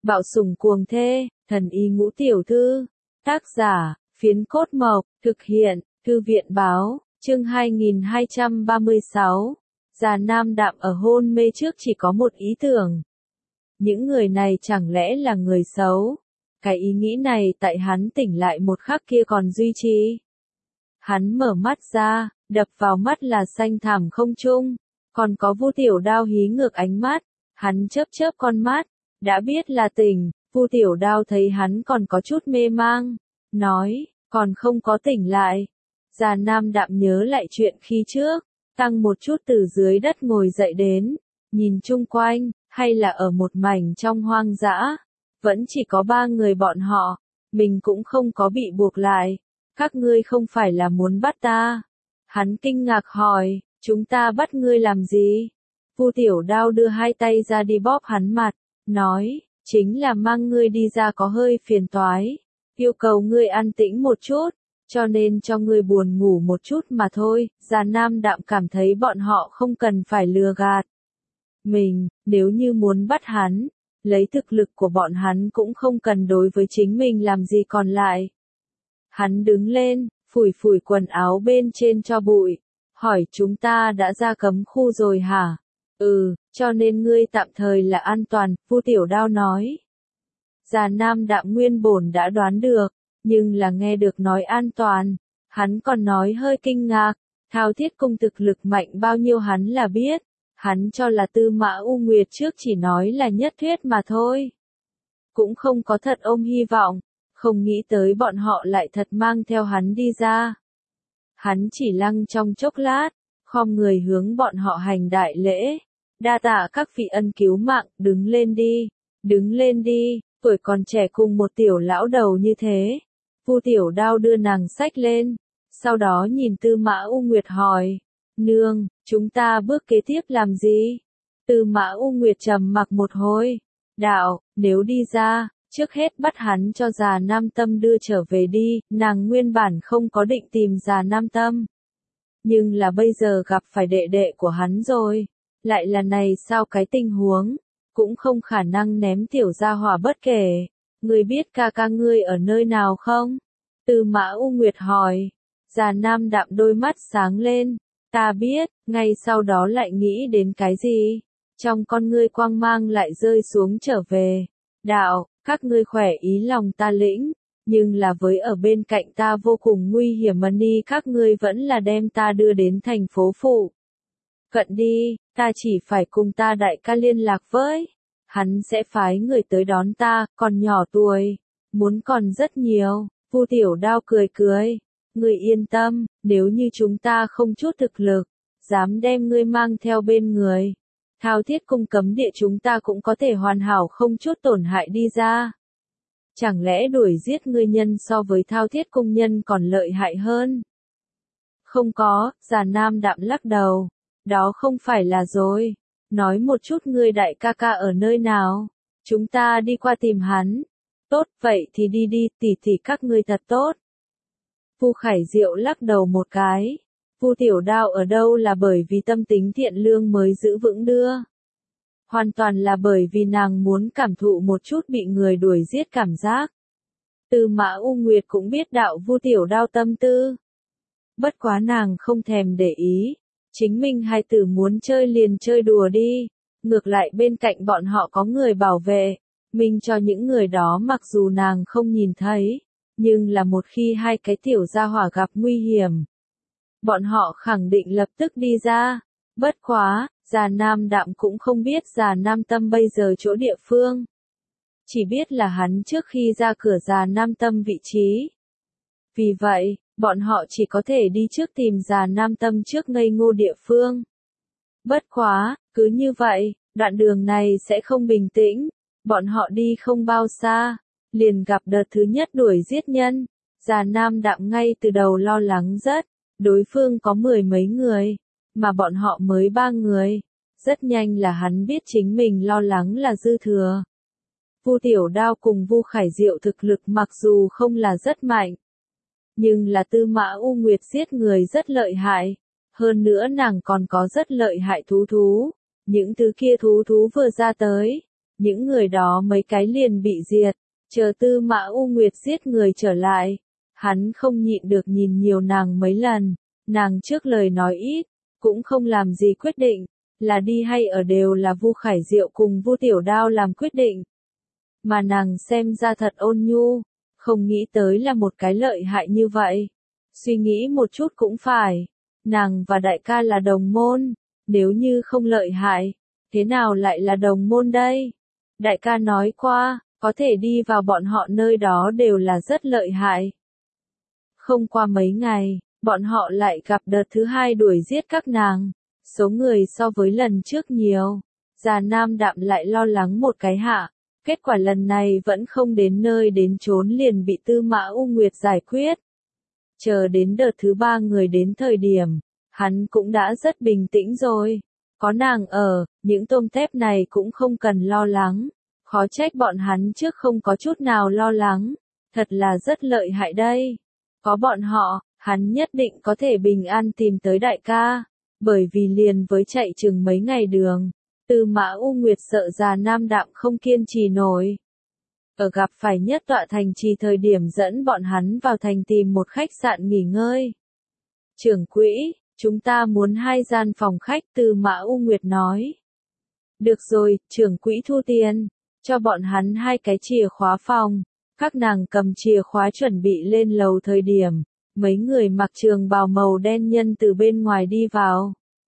Bạo sủng cuồng thê, thần y ngũ tiểu thư. Tác giả, Phiến Cốt Mộc, thực hiện, Thư viện báo, chương 2236. Già Nam Đạm ở hôn mê trước chỉ có một ý tưởng. Những người này chẳng lẽ là người xấu? Cái ý nghĩ này tại hắn tỉnh lại một khắc kia còn duy trì. Hắn mở mắt ra, đập vào mắt là xanh thẳm không trung, còn có Vu Tiểu Đao hí ngược ánh mắt. Hắn chớp chớp con mắt, đã biết là tỉnh. Vu Tiểu Đao thấy hắn còn có chút mê mang, nói, còn không có tỉnh lại. Già Nam Đạm nhớ lại chuyện khi trước, tăng một chút từ dưới đất ngồi dậy đến, nhìn chung quanh, hay là ở một mảnh trong hoang dã, vẫn chỉ có 3 người bọn họ, mình cũng không có bị buộc lại. Các ngươi không phải là muốn bắt ta? Hắn kinh ngạc hỏi, chúng ta bắt ngươi làm gì? Vu Tiểu Đao đưa 2 tay ra đi bóp hắn mặt, nói, chính là mang ngươi đi ra có hơi phiền toái, yêu cầu ngươi an tĩnh một chút, cho nên cho ngươi buồn ngủ một chút mà thôi. Già Nam Đạm cảm thấy bọn họ không cần phải lừa gạt mình, nếu như muốn bắt hắn, lấy thực lực của bọn hắn cũng không cần đối với chính mình làm gì còn lại. Hắn đứng lên, phủi phủi quần áo bên trên cho bụi, hỏi chúng ta đã ra cấm khu rồi hả? Cho nên ngươi tạm thời là an toàn, Vu Tiểu Đao nói. Già Nam Đạm nguyên bổn đã đoán được, nhưng là nghe được nói an toàn, hắn còn nói hơi kinh ngạc. Thao Thiết Cung thực lực mạnh bao nhiêu hắn là biết, hắn cho là Tư Mã U Nguyệt trước chỉ nói là nhất thuyết mà thôi. Cũng không có thật ôm hy vọng, không nghĩ tới bọn họ lại thật mang theo hắn đi ra. Hắn chỉ lăng trong chốc lát, khom người hướng bọn họ hành đại lễ. Đa tạ các vị ân cứu mạng, đứng lên đi, tuổi còn trẻ cùng một tiểu lão đầu như thế. Vu Tiểu Đao đưa nàng xách lên, sau đó nhìn Tư Mã U Nguyệt hỏi, nương, chúng ta bước kế tiếp làm gì? Tư Mã U Nguyệt trầm mặc một hồi, đạo, nếu đi ra, trước hết bắt hắn cho Già Nam Tâm đưa trở về đi. Nàng nguyên bản không có định tìm Già Nam Tâm, nhưng là bây giờ gặp phải đệ đệ của hắn rồi. Lại là này sao cái tình huống, cũng không khả năng ném tiểu gia hỏa bất kể. Ngươi biết ca ca ngươi ở nơi nào không? Tư Mã U Nguyệt hỏi. Già Nam Đạm đôi mắt sáng lên, ta biết. Ngay sau đó lại nghĩ đến cái gì? Trong con ngươi quang mang lại rơi xuống trở về. Đạo, các ngươi khỏe ý lòng ta lĩnh, nhưng là với ở bên cạnh ta vô cùng nguy hiểm Ni các ngươi vẫn là đem ta đưa đến thành phố phụ cận đi, ta chỉ phải cùng ta đại ca liên lạc với. Hắn sẽ phái người tới đón ta, còn nhỏ tuổi, muốn còn rất nhiều. Vu Tiểu Đao cười cười, ngươi yên tâm, nếu như chúng ta không chút thực lực, dám đem ngươi mang theo bên người, Thao Thiết Cung cấm địa chúng ta cũng có thể hoàn hảo không chút tổn hại đi ra. Chẳng lẽ đuổi giết ngươi nhân so với Thao Thiết Cung nhân còn lợi hại hơn? Không có, Già Nam Đạm lắc đầu. Đó không phải là rồi. Nói một chút ngươi đại ca ca ở nơi nào. Chúng ta đi qua tìm hắn. Tốt, vậy thì đi đi, tỷ các ngươi thật tốt. Vu Khải Diệu lắc đầu một cái. Vu Tiểu Đao ở đâu là bởi vì tâm tính thiện lương mới giữ vững đưa. Hoàn toàn là bởi vì nàng muốn cảm thụ một chút bị người đuổi giết cảm giác. Tư Mã U Nguyệt cũng biết đạo Vu Tiểu Đao tâm tư. Bất quá nàng không thèm để ý. Chính mình hai tử muốn chơi liền chơi đùa đi. Ngược lại bên cạnh bọn họ có người bảo vệ. Mình cho những người đó mặc dù nàng không nhìn thấy. Nhưng là một khi hai cái tiểu gia hỏa gặp nguy hiểm, bọn họ khẳng định lập tức đi ra. Bất quá, Già Nam Đạm cũng không biết Già Nam Tâm bây giờ chỗ địa phương. Chỉ biết là hắn trước khi ra cửa Già Nam Tâm vị trí. Vì vậy, bọn họ chỉ có thể đi trước tìm Già Nam Tâm trước ngây ngô địa phương. Bất quá, cứ như vậy, đoạn đường này sẽ không bình tĩnh. Bọn họ đi không bao xa, liền gặp đợt thứ nhất đuổi giết nhân. Già Nam Đạm ngay từ đầu lo lắng rất, đối phương có 10 mấy người, mà bọn họ mới 3 người. Rất nhanh là hắn biết chính mình lo lắng là dư thừa. Vu Tiểu Đao cùng Vu Khải Diệu thực lực mặc dù không là rất mạnh, nhưng là Tư Mã U Nguyệt giết người rất lợi hại. Hơn nữa nàng còn có rất lợi hại thú. Những thứ kia thú vừa ra tới, những người đó mấy cái liền bị diệt, chờ Tư Mã U Nguyệt giết người trở lại. Hắn không nhịn được nhìn nhiều nàng mấy lần, nàng trước lời nói ít, cũng không làm gì quyết định, là đi hay ở đều là Vu Khải Diệu cùng Vu Tiểu Đao làm quyết định. Mà nàng xem ra thật ôn nhu, không nghĩ tới là một cái lợi hại như vậy. Suy nghĩ một chút cũng phải, nàng và đại ca là đồng môn, nếu như không lợi hại, thế nào lại là đồng môn đây? Đại ca nói qua, có thể đi vào bọn họ nơi đó đều là rất lợi hại. Không qua mấy ngày, bọn họ lại gặp đợt thứ hai đuổi giết các nàng. Số người so với lần trước nhiều. Già Nam Đạm lại lo lắng một cái hạ. Kết quả lần này vẫn không đến nơi đến chốn liền bị Tư Mã U Nguyệt giải quyết. Chờ đến đợt thứ ba người đến thời điểm, hắn cũng đã rất bình tĩnh rồi. Có nàng ở, những tôm tép này cũng không cần lo lắng. Khó trách bọn hắn trước không có chút nào lo lắng. Thật là rất lợi hại đây. Có bọn họ, hắn nhất định có thể bình an tìm tới đại ca. Bởi vì liền với chạy chừng mấy ngày đường, Tư Mã U Nguyệt sợ Già Nam Đạm không kiên trì nổi. Ở gặp phải nhất tọa thành trì thời điểm dẫn bọn hắn vào thành tìm một khách sạn nghỉ ngơi. Trưởng quỹ, chúng ta muốn 2 gian phòng khách, Tư Mã U Nguyệt nói. Được rồi, trưởng quỹ thu tiền, cho bọn hắn 2 cái chìa khóa phòng. Các nàng cầm chìa khóa chuẩn bị lên lầu thời điểm, mấy người mặc trường bào màu đen nhân từ bên ngoài đi vào.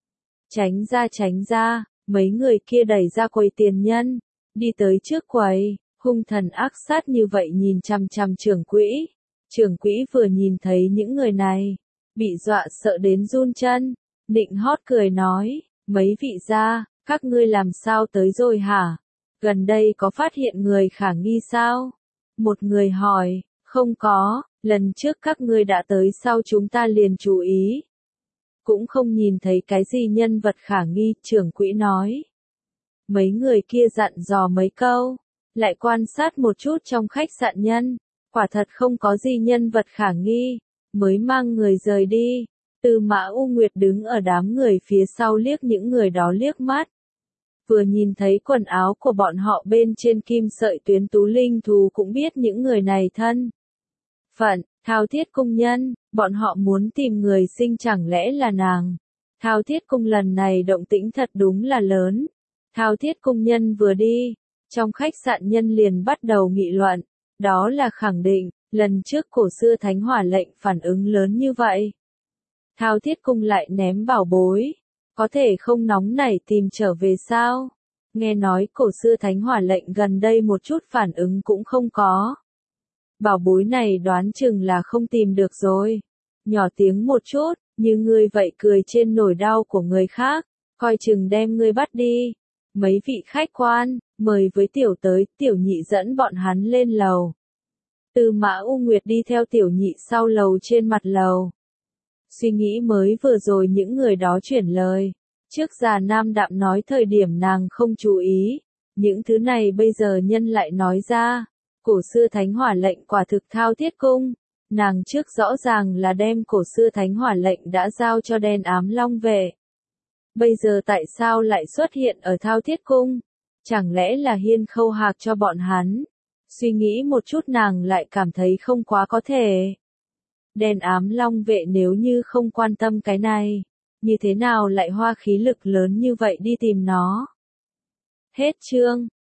Tránh ra, mấy người kia đẩy ra quầy tiền nhân, đi tới trước quầy, hung thần ác sát như vậy nhìn chằm chằm trưởng quỹ. Trưởng quỹ vừa nhìn thấy những người này, bị dọa sợ đến run chân, nịnh hót cười nói, mấy vị gia, các ngươi làm sao tới rồi hả? Gần đây có phát hiện người khả nghi sao? Một người hỏi, không có, lần trước các ngươi đã tới sau chúng ta liền chú ý. Cũng không nhìn thấy cái gì nhân vật khả nghi, trưởng quỹ nói. Mấy người kia dặn dò mấy câu, lại quan sát một chút trong khách sạn nhân, quả thật không có gì nhân vật khả nghi, mới mang người rời đi. Tư Mã U Nguyệt đứng ở đám người phía sau liếc những người đó liếc mắt. Vừa nhìn thấy quần áo của bọn họ bên trên kim sợi tuyến tú linh thú cũng biết những người này thân phận, Thao Thiết Cung nhân, bọn họ muốn tìm người sinh chẳng lẽ là nàng. Thao Thiết Cung lần này động tĩnh thật đúng là lớn. Thao Thiết Cung nhân vừa đi, trong khách sạn nhân liền bắt đầu nghị luận, đó là khẳng định, lần trước cổ xưa Thánh Hỏa lệnh phản ứng lớn như vậy. Thao Thiết Cung lại ném bảo bối. Có thể không nóng nảy tìm trở về sao? Nghe nói cổ xưa Thánh Hỏa lệnh gần đây một chút phản ứng cũng không có. Bảo bối này đoán chừng là không tìm được rồi. Nhỏ tiếng một chút, như ngươi vậy cười trên nỗi đau của người khác, coi chừng đem ngươi bắt đi. Mấy vị khách quan, mời với tiểu tới, tiểu nhị dẫn bọn hắn lên lầu. Tư Mã U Nguyệt đi theo tiểu nhị sau lầu trên mặt lầu. Suy nghĩ mới vừa rồi những người đó chuyển lời. Trước Già Nam Đạm nói thời điểm nàng không chú ý. Những thứ này bây giờ nhân lại nói ra. Cổ xưa Thánh Hỏa lệnh quả thực Thao Thiết Cung. Nàng trước rõ ràng là đem cổ xưa Thánh Hỏa lệnh đã giao cho Đen Ám Long Vệ. Bây giờ tại sao lại xuất hiện ở Thao Thiết Cung? Chẳng lẽ là Hiên Khâu Hạc cho bọn hắn? Suy nghĩ một chút nàng lại cảm thấy không quá có thể. Đen Ám Long Vệ nếu như không quan tâm cái này, như thế nào lại hoa khí lực lớn như vậy đi tìm nó? Hết chương.